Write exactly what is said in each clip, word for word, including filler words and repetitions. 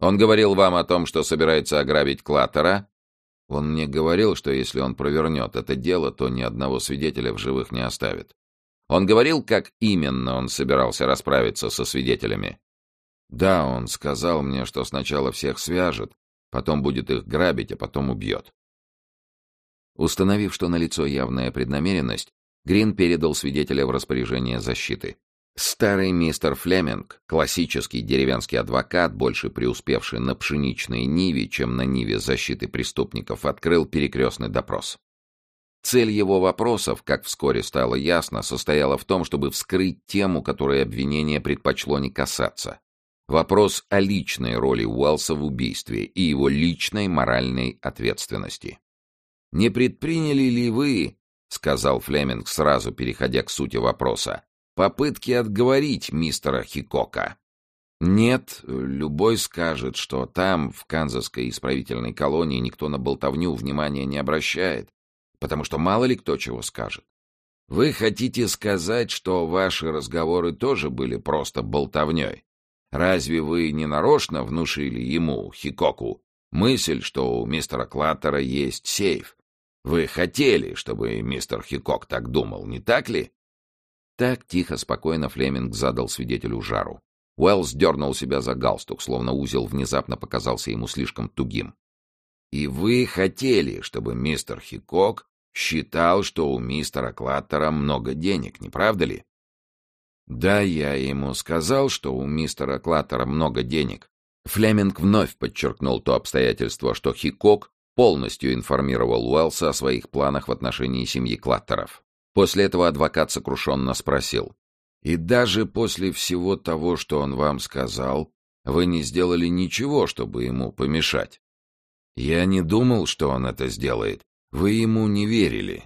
Он говорил вам о том, что собирается ограбить Клаттера? Он мне говорил, что если он провернет это дело, то ни одного свидетеля в живых не оставит. Он говорил, как именно он собирался расправиться со свидетелями? Да, он сказал мне, что сначала всех свяжет, потом будет их грабить, а потом убьет. Установив, что налицо явная преднамеренность, Грин передал свидетеля в распоряжение защиты. Старый мистер Флеминг, классический деревенский адвокат, больше преуспевший на пшеничной ниве, чем на ниве защиты преступников, открыл перекрестный допрос. Цель его вопросов, как вскоре стало ясно, состояла в том, чтобы вскрыть тему, которой обвинение предпочло не касаться. Вопрос о личной роли Уэллса в убийстве и его личной моральной ответственности. «Не предприняли ли вы, — сказал Флеминг, сразу переходя к сути вопроса, — попытки отговорить мистера Хикока?» «Нет, любой скажет, что там, в канзасской исправительной колонии, никто на болтовню внимания не обращает, потому что мало ли кто чего скажет. Вы хотите сказать, что ваши разговоры тоже были просто болтовней? Разве вы не нарочно внушили ему, Хикоку, мысль, что у мистера Клаттера есть сейф? Вы хотели, чтобы мистер Хикок так думал, не так ли?» Так тихо, спокойно Флеминг задал свидетелю жару. Уэллс дернул себя за галстук, словно узел внезапно показался ему слишком тугим. «И вы хотели, чтобы мистер Хикок считал, что у мистера Клаттера много денег, не правда ли?» «Да, я ему сказал, что у мистера Клаттера много денег». Флеминг вновь подчеркнул то обстоятельство, что Хикок полностью информировал Уэллса о своих планах в отношении семьи Клаттеров. После этого адвокат сокрушенно спросил: «И даже после всего того, что он вам сказал, вы не сделали ничего, чтобы ему помешать?» «Я не думал, что он это сделает. Вы ему не верили».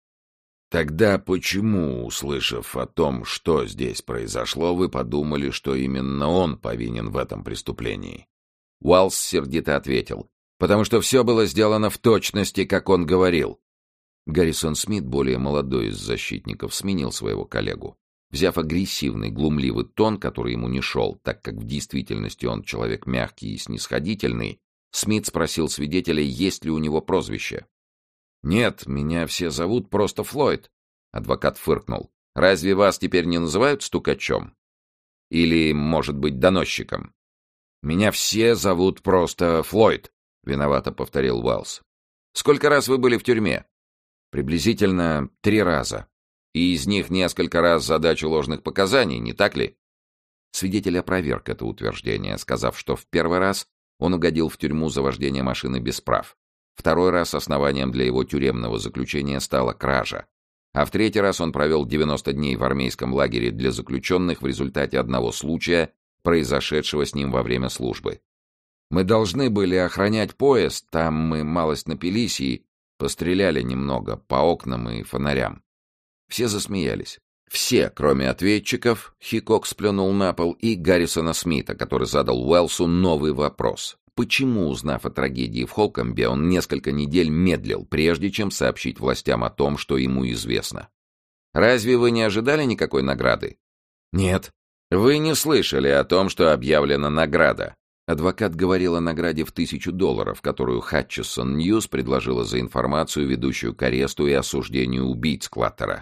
«Тогда почему, услышав о том, что здесь произошло, вы подумали, что именно он повинен в этом преступлении?» Уэллс сердито ответил: «Потому что все было сделано в точности, как он говорил». Гаррисон Смит, более молодой из защитников, сменил своего коллегу. Взяв агрессивный, глумливый тон, который ему не шел, так как в действительности он человек мягкий и снисходительный, Смит спросил свидетеля, есть ли у него прозвище. «Нет, меня все зовут просто Флойд», — адвокат фыркнул. «Разве вас теперь не называют стукачом? Или, может быть, доносчиком?» «Меня все зовут просто Флойд», — виновато повторил Уэллс. «Сколько раз вы были в тюрьме?» «Приблизительно три раза. И из них несколько раз за дачу ложных показаний, не так ли?» Свидетель опроверг это утверждение, сказав, что в первый раз он угодил в тюрьму за вождение машины без прав. Второй раз основанием для его тюремного заключения стала кража. А в третий раз он провел девяносто дней в армейском лагере для заключенных в результате одного случая, произошедшего с ним во время службы. «Мы должны были охранять поезд, там мы малость напились и постреляли немного по окнам и фонарям». Все засмеялись. Все, кроме ответчиков, Хикок сплюнул на пол, и Гаррисона Смита, который задал Уэллсу новый вопрос. Почему, узнав о трагедии в Холкомбе, он несколько недель медлил, прежде чем сообщить властям о том, что ему известно? «Разве вы не ожидали никакой награды?» «Нет». «Вы не слышали о том, что объявлена награда?» Адвокат говорил о награде в тысячу долларов, которую Хатчесон Ньюс предложила за информацию, ведущую к аресту и осуждению убийц Клаттера.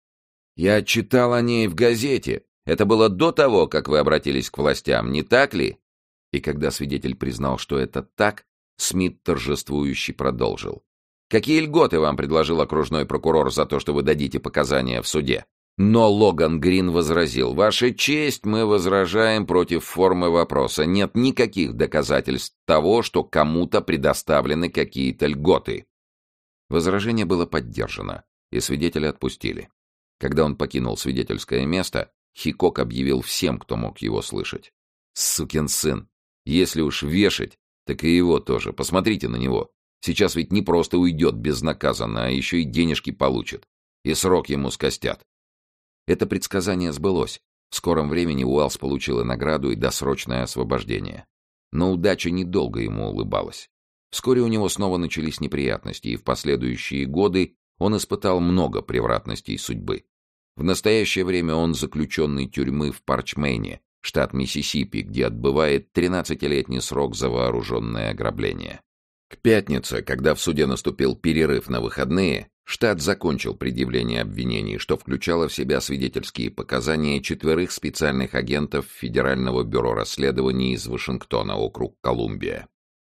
«Я читал о ней в газете. Это было до того, как вы обратились к властям, не так ли?» И когда свидетель признал, что это так, Смит торжествующе продолжил. «Какие льготы вам предложил окружной прокурор за то, что вы дадите показания в суде?» Но Логан Грин возразил: «Ваша честь, мы возражаем против формы вопроса. Нет никаких доказательств того, что кому-то предоставлены какие-то льготы». Возражение было поддержано, и свидетеля отпустили. Когда он покинул свидетельское место, Хикок объявил всем, кто мог его слышать: «Сукин сын! Если уж вешать, так и его тоже. Посмотрите на него. Сейчас ведь не просто уйдет безнаказанно, а еще и денежки получит. И срок ему скостят». Это предсказание сбылось. В скором времени Уэллс получил и награду, и досрочное освобождение. Но удача недолго ему улыбалась. Вскоре у него снова начались неприятности, и в последующие годы он испытал много превратностей судьбы. В настоящее время он заключенный тюрьмы в Парчмейне, штат Миссисипи, где отбывает тринадцатилетний срок за вооруженное ограбление. К пятнице, когда в суде наступил перерыв на выходные, штат закончил предъявление обвинений, что включало в себя свидетельские показания четверых специальных агентов Федерального бюро расследований из Вашингтона, округ Колумбия.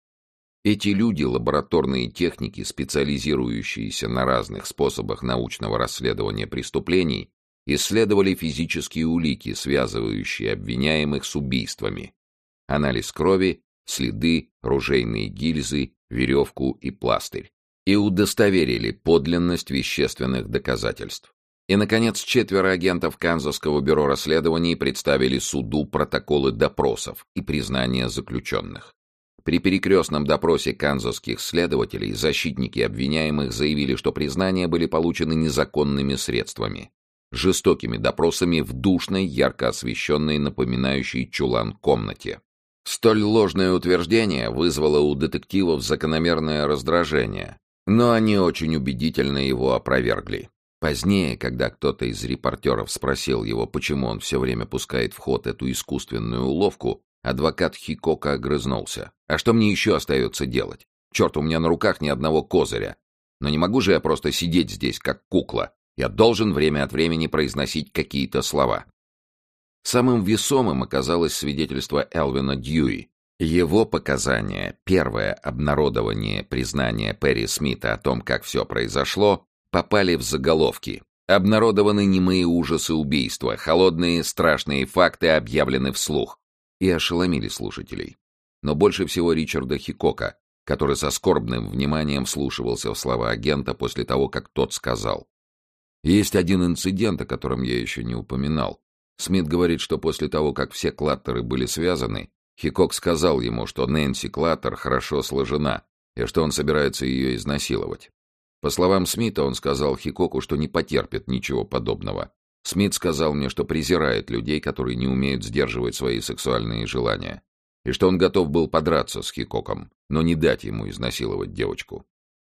Эти люди — лабораторные техники, специализирующиеся на разных способах научного расследования преступлений, исследовали физические улики, связывающие обвиняемых с убийствами, анализ крови, следы, ружейные гильзы, веревку и пластырь, и удостоверили подлинность вещественных доказательств. И, наконец, четверо агентов Канзасского бюро расследований представили суду протоколы допросов и признания заключенных. При перекрестном допросе канзасских следователей защитники обвиняемых заявили, что признания были получены незаконными средствами, жестокими допросами в душной, ярко освещенной, напоминающей чулан комнате. Столь ложное утверждение вызвало у детективов закономерное раздражение, но они очень убедительно его опровергли. Позднее, когда кто-то из репортеров спросил его, почему он все время пускает в ход эту искусственную уловку, адвокат Хикока огрызнулся. «А что мне еще остается делать? Черт, у меня на руках ни одного козыря. Но не могу же я просто сидеть здесь, как кукла. Я должен время от времени произносить какие-то слова». Самым весомым оказалось свидетельство Элвина Дьюи. Его показания, первое обнародование признания Перри Смита о том, как все произошло, попали в заголовки. Обнародованы немые ужасы убийства, холодные страшные факты объявлены вслух. И ошеломили слушателей. Но больше всего Ричарда Хикока, который со скорбным вниманием вслушивался в слова агента после того, как тот сказал: «Есть один инцидент, о котором я еще не упоминал. Смит говорит, что после того, как все Клаттеры были связаны, Хикок сказал ему, что Нэнси Клаттер хорошо сложена и что он собирается ее изнасиловать. По словам Смита, он сказал Хикоку, что не потерпит ничего подобного. Смит сказал мне, что презирает людей, которые не умеют сдерживать свои сексуальные желания, и что он готов был подраться с Хикоком, но не дать ему изнасиловать девочку».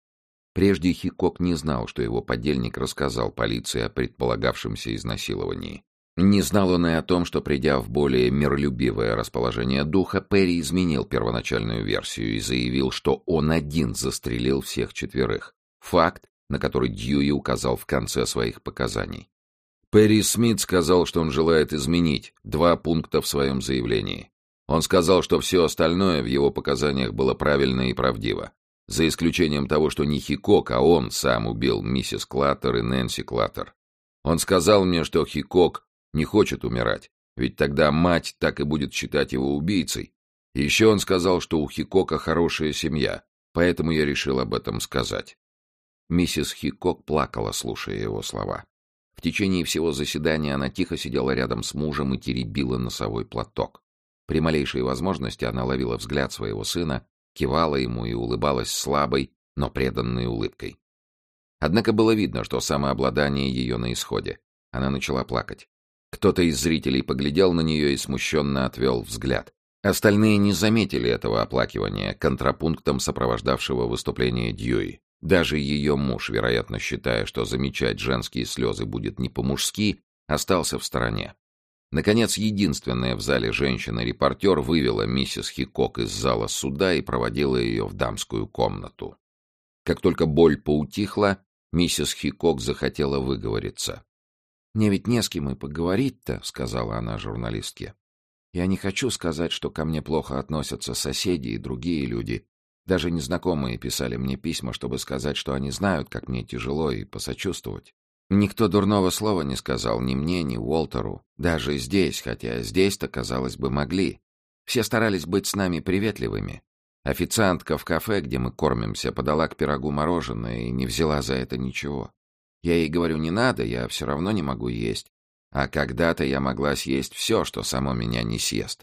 Прежде Хикок не знал, что его подельник рассказал полиции о предполагавшемся изнасиловании. Не знал он и о том, что, придя в более миролюбивое расположение духа, Перри изменил первоначальную версию и заявил, что он один застрелил всех четверых. Факт, на который Дьюи указал в конце своих показаний. Перри Смит сказал, что он желает изменить два пункта в своем заявлении. Он сказал, что все остальное в его показаниях было правильно и правдиво, за исключением того, что не Хикок, а он сам убил миссис Клаттер и Нэнси Клаттер. Он сказал мне, что Хикок не хочет умирать, ведь тогда мать так и будет считать его убийцей. И еще он сказал, что у Хикока хорошая семья, поэтому я решил об этом сказать. Миссис Хикок плакала, слушая его слова. В течение всего заседания она тихо сидела рядом с мужем и теребила носовой платок. При малейшей возможности она ловила взгляд своего сына, кивала ему и улыбалась слабой, но преданной улыбкой. Однако было видно, что самообладание ее на исходе. Она начала плакать. Кто-то из зрителей поглядел на нее и смущенно отвел взгляд. Остальные не заметили этого оплакивания, контрапунктом сопровождавшего выступление Дьюи. Даже ее муж, вероятно, считая, что замечать женские слезы будет не по-мужски, остался в стороне. Наконец, единственная в зале женщина-репортер вывела миссис Хикок из зала суда и проводила ее в дамскую комнату. Как только боль поутихла, миссис Хикок захотела выговориться. «Мне ведь не с кем и поговорить-то», — сказала она журналистке. «Я не хочу сказать, что ко мне плохо относятся соседи и другие люди. Даже незнакомые писали мне письма, чтобы сказать, что они знают, как мне тяжело, и посочувствовать. Никто дурного слова не сказал ни мне, ни Уолтеру. Даже здесь, хотя здесь-то, казалось бы, могли. Все старались быть с нами приветливыми. Официантка в кафе, где мы кормимся, подала к пирогу мороженое и не взяла за это ничего. Я ей говорю, не надо, я все равно не могу есть. А когда-то я могла съесть все, что само меня не съест.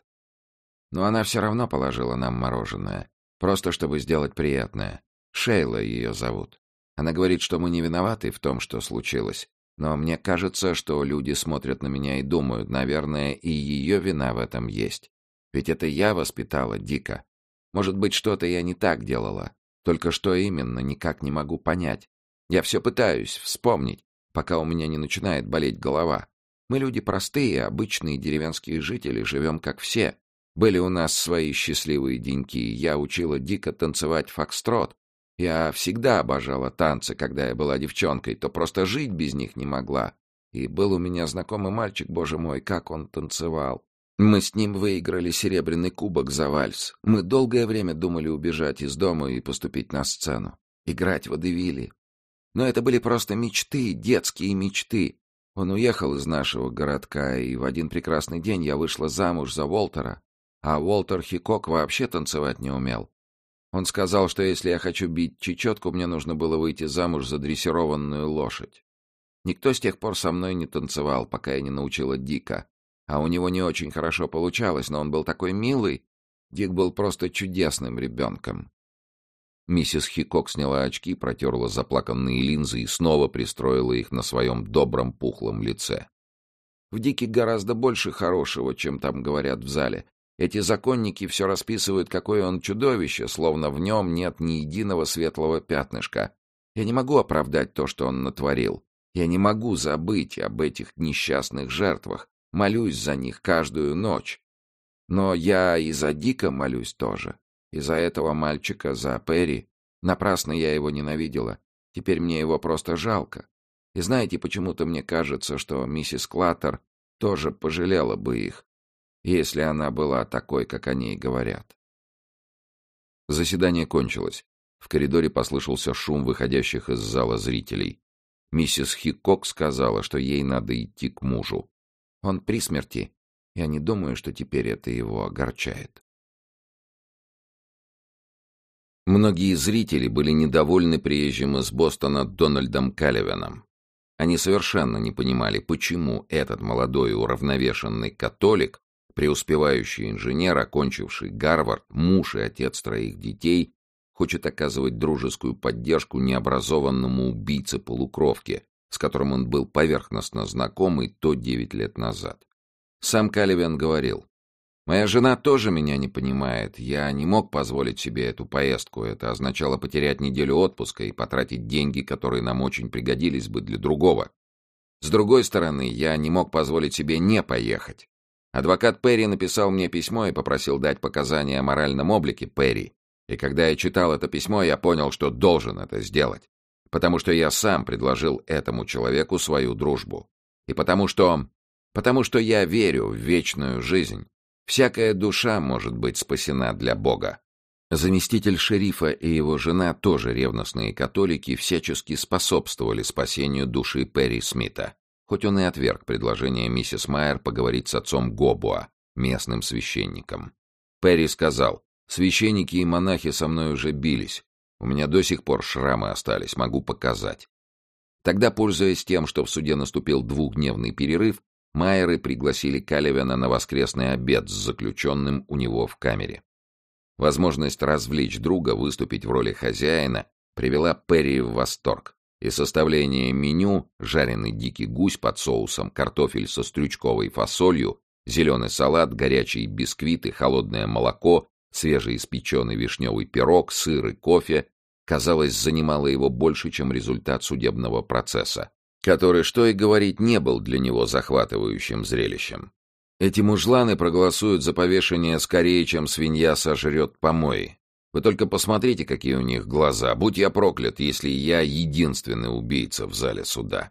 Но она все равно положила нам мороженое, просто чтобы сделать приятное. Шейла ее зовут. Она говорит, что мы не виноваты в том, что случилось. Но мне кажется, что люди смотрят на меня и думают, наверное, и ее вина в этом есть. Ведь это я воспитала Дика. Может быть, что-то я не так делала. Только что именно, никак не могу понять. Я все пытаюсь вспомнить, пока у меня не начинает болеть голова. Мы люди простые, обычные деревенские жители, живем как все. Были у нас свои счастливые деньки. Я учила Дика танцевать фокстрот. Я всегда обожала танцы, когда я была девчонкой, то просто жить без них не могла. И был у меня знакомый мальчик, боже мой, как он танцевал. Мы с ним выиграли серебряный кубок за вальс. Мы долгое время думали убежать из дома и поступить на сцену. Играть в водевили. Но это были просто мечты, детские мечты. Он уехал из нашего городка, и в один прекрасный день я вышла замуж за Уолтера. А Уолтер Хикок вообще танцевать не умел. Он сказал, что если я хочу бить чечетку, мне нужно было выйти замуж за дрессированную лошадь. Никто с тех пор со мной не танцевал, пока я не научила Дика. А у него не очень хорошо получалось, но он был такой милый. Дик был просто чудесным ребенком. Миссис Хикок сняла очки, протерла заплаканные линзы и снова пристроила их на своем добром пухлом лице. В Дике гораздо больше хорошего, чем там говорят в зале. Эти законники все расписывают, какое он чудовище, словно в нем нет ни единого светлого пятнышка. Я не могу оправдать то, что он натворил. Я не могу забыть об этих несчастных жертвах. Молюсь за них каждую ночь. Но я и за Дика молюсь тоже. И за этого мальчика, за Перри. Напрасно я его ненавидела. Теперь мне его просто жалко. И знаете, почему-то мне кажется, что миссис Клаттер тоже пожалела бы их, если она была такой, как о ней говорят. Заседание кончилось. В коридоре послышался шум выходящих из зала зрителей. Миссис Хикок сказала, что ей надо идти к мужу. Он при смерти. Я не думаю, что теперь это его огорчает. Многие зрители были недовольны приезжим из Бостона Дональдом Калливеном. Они совершенно не понимали, почему этот молодой уравновешенный католик, преуспевающий инженер, окончивший Гарвард, муж и отец троих детей, хочет оказывать дружескую поддержку необразованному убийце-полукровке, с которым он был поверхностно знаком и то девять лет назад. Сам Калливен говорил: «Моя жена тоже меня не понимает. Я не мог позволить себе эту поездку. Это означало потерять неделю отпуска и потратить деньги, которые нам очень пригодились бы для другого. С другой стороны, я не мог позволить себе не поехать. Адвокат Перри написал мне письмо и попросил дать показания о моральном облике Перри. И когда я читал это письмо, я понял, что должен это сделать. Потому что я сам предложил этому человеку свою дружбу. И потому что... потому что я верю в вечную жизнь. Всякая душа может быть спасена для Бога». Заместитель шерифа и его жена, тоже ревностные католики, всячески способствовали спасению души Перри Смита, хоть он и отверг предложение миссис Майер поговорить с отцом Гобуа, местным священником. Перри сказал: «Священники и монахи со мной уже бились. У меня до сих пор шрамы остались, могу показать». Тогда, пользуясь тем, что в суде наступил двухдневный перерыв, Майеры пригласили Калливена на воскресный обед с заключенным у него в камере. Возможность развлечь друга, выступить в роли хозяина, привела Перри в восторг, и составление меню — жареный дикий гусь под соусом, картофель со стручковой фасолью, зеленый салат, горячие бисквиты, холодное молоко, свежеиспеченный вишневый пирог, сыр и кофе, казалось, занимало его больше, чем результат судебного процесса, который, что и говорить, не был для него захватывающим зрелищем. Эти мужланы проголосуют за повешение скорее, чем свинья сожрет помои. Вы только посмотрите, какие у них глаза. Будь я проклят, если я единственный убийца в зале суда.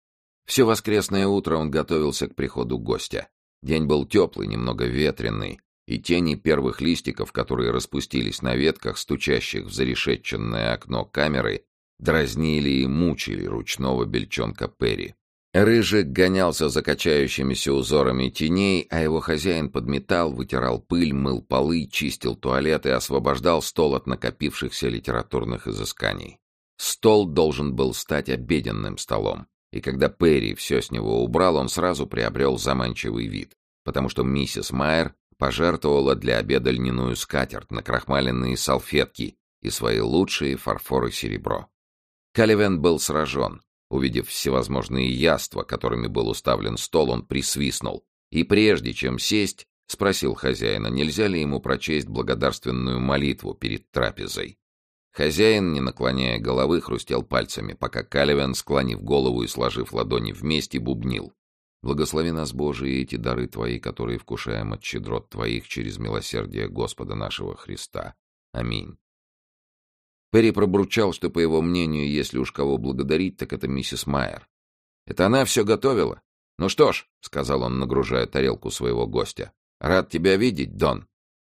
Все воскресное утро он готовился к приходу гостя. День был теплый, немного ветреный, и тени первых листиков, которые распустились на ветках, стучащих в зарешетченное окно камеры, дразнили и мучили ручного бельчонка Перри. Рыжик гонялся за качающимися узорами теней, а его хозяин подметал, вытирал пыль, мыл полы, чистил туалет и освобождал стол от накопившихся литературных изысканий. Стол должен был стать обеденным столом, и когда Перри все с него убрал, он сразу приобрел заманчивый вид, потому что миссис Майер пожертвовала для обеда льняную скатерть, накрахмаленные салфетки и свои лучшие фарфор и серебро. Калливен был сражен. Увидев всевозможные яства, которыми был уставлен стол, он присвистнул и, прежде чем сесть, спросил хозяина, нельзя ли ему прочесть благодарственную молитву перед трапезой. Хозяин, не наклоняя головы, хрустел пальцами, пока Калливен, склонив голову и сложив ладони вместе, бубнил: Благослови нас, Боже, и эти дары Твои, которые вкушаем от щедрот Твоих через милосердие Господа нашего Христа. Аминь. Перри пробурчал, что, по его мнению, если уж кого благодарить, так это миссис Майер. «Это она все готовила? Ну что ж», — сказал он, нагружая тарелку своего гостя, — «рад тебя видеть, Дон».